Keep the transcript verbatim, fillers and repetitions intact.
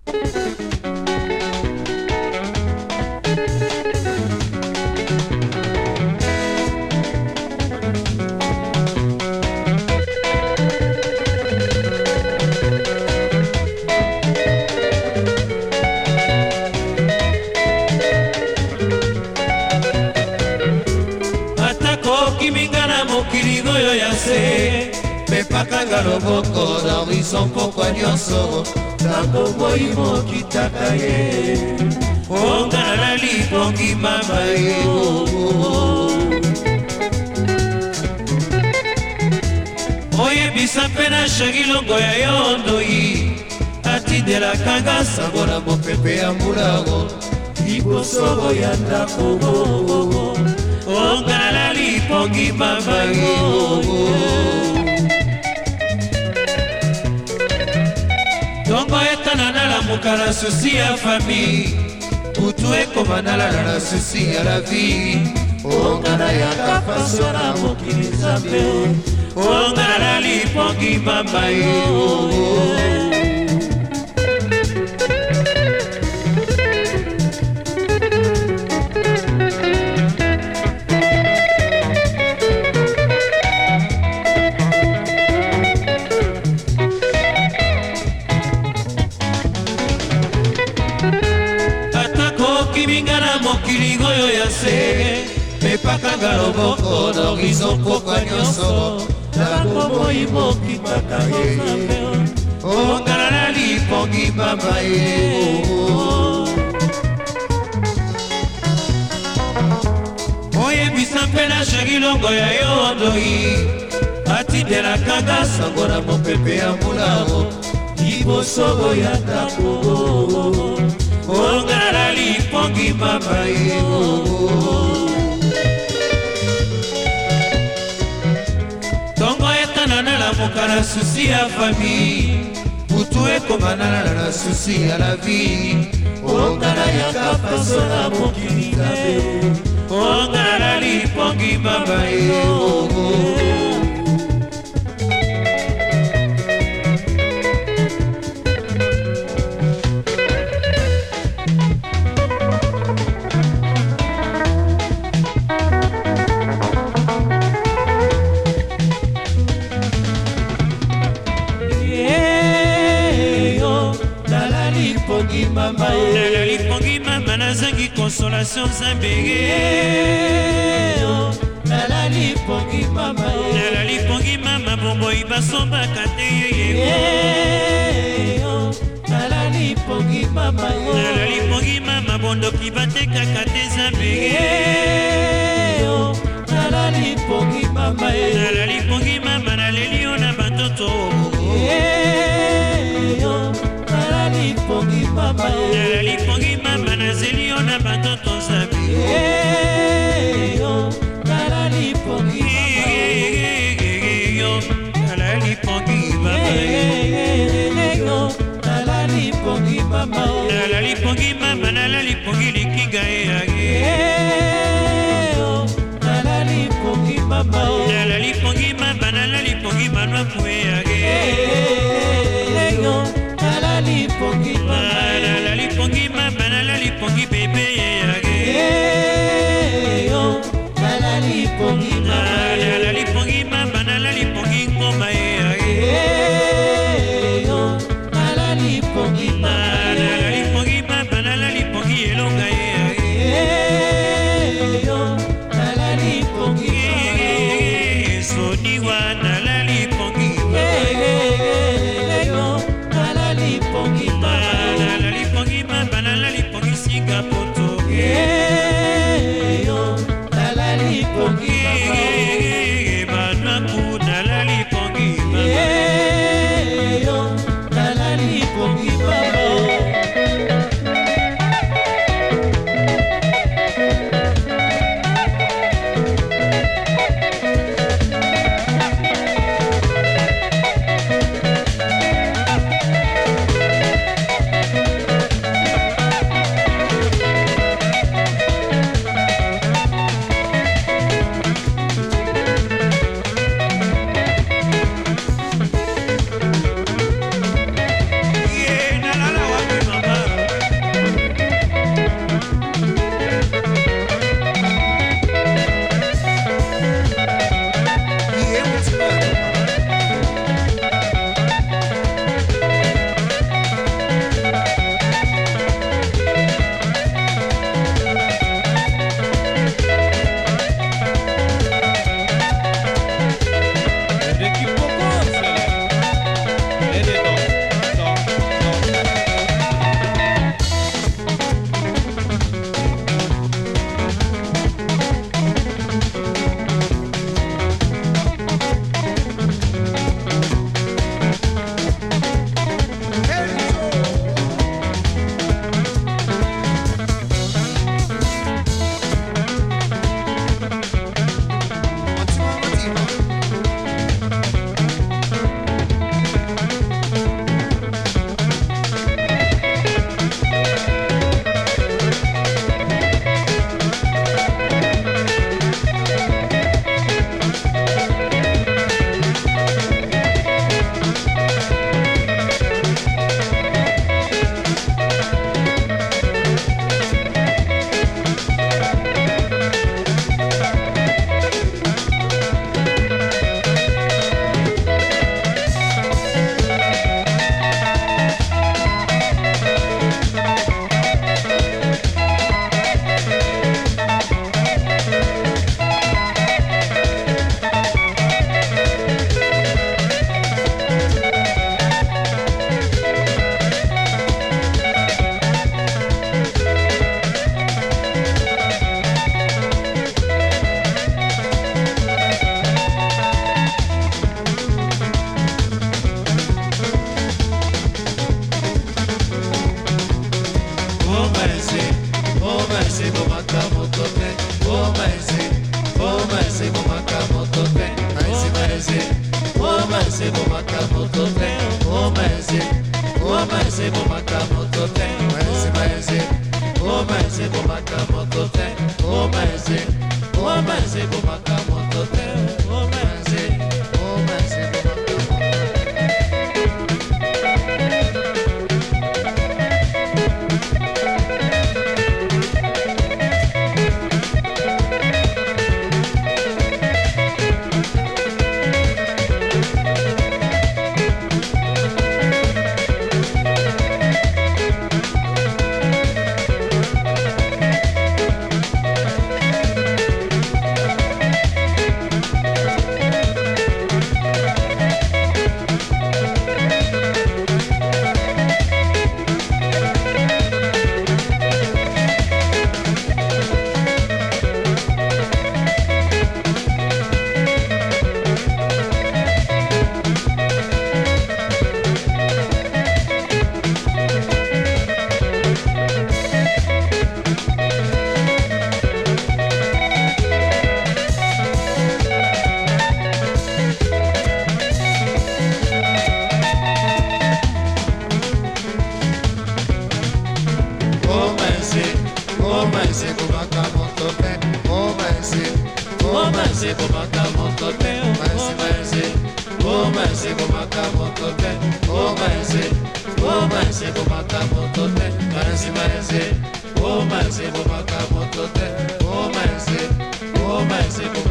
Kiligoyo ya se mepakanga loboko na horizon pokwa nyonso tango boyimo kitaka ye onga na lipongi mama ye oyebisa mpe na shagilongo ya yondoi atidelakanga sango na mopepe ya mbulago liboso ya ndako onga na lipongi mama yo tongo etana nalamuka na susi ya fami butu ekoma nalala na susi ya la vie onga na yaka paso na mokili nzambe onga na lipongi mama yo Kiligoyo ya se mepakanga loboko na horizon pokwa nyonso tango boyimo kitaka ye ongala na lipongi mama ye oyebisa mpe na shagilongo ya yondoi atidelakanga sango na mopepe ya mbulago liboso ya ndako onga na lipongi mama ye tongo etana nalamuka na susi ya fami butu ekoma nalala na susi ya la vie onga na yaka paso na mokili nzambe onga na lipongi mama ye nala lipongi mama nazangi consolation zambege nala lipongi mama nala lipongi mama bomboi basombaka te yeye nala lipongi mama nala lipongi mama bondoki batekaka te zambege nala lipongi mama nala lipongi mama nalelio na batoto lipongi mama nala lipongi mama nazeli yo na batoto nzambe nala lipongi nala lipongi mama nala lipongi mama nala lipongi mama nala lipongi likinga eyage nala lipongi mama nala lipongi mama nala lipongi manwa kueyage nala lipongi mama nala lipongi mama nala lipongi bebe yage nala lipongi mama nala lipongi mama nala lipongi ngoma yage nala lipongi mama nala lipongi mama nala lipongi elonga yage nala lipongi ese bomaka moto te Oma ese Oma ese bomaka moto te Oma ese Oma ese bomaka moto te Oma ese Oma ese bomaka moto te Oma ese Oma ese bomaka moto te Oma ese Oma ese bomaka moto te Oma ese Oma ese bomaka Oh, my,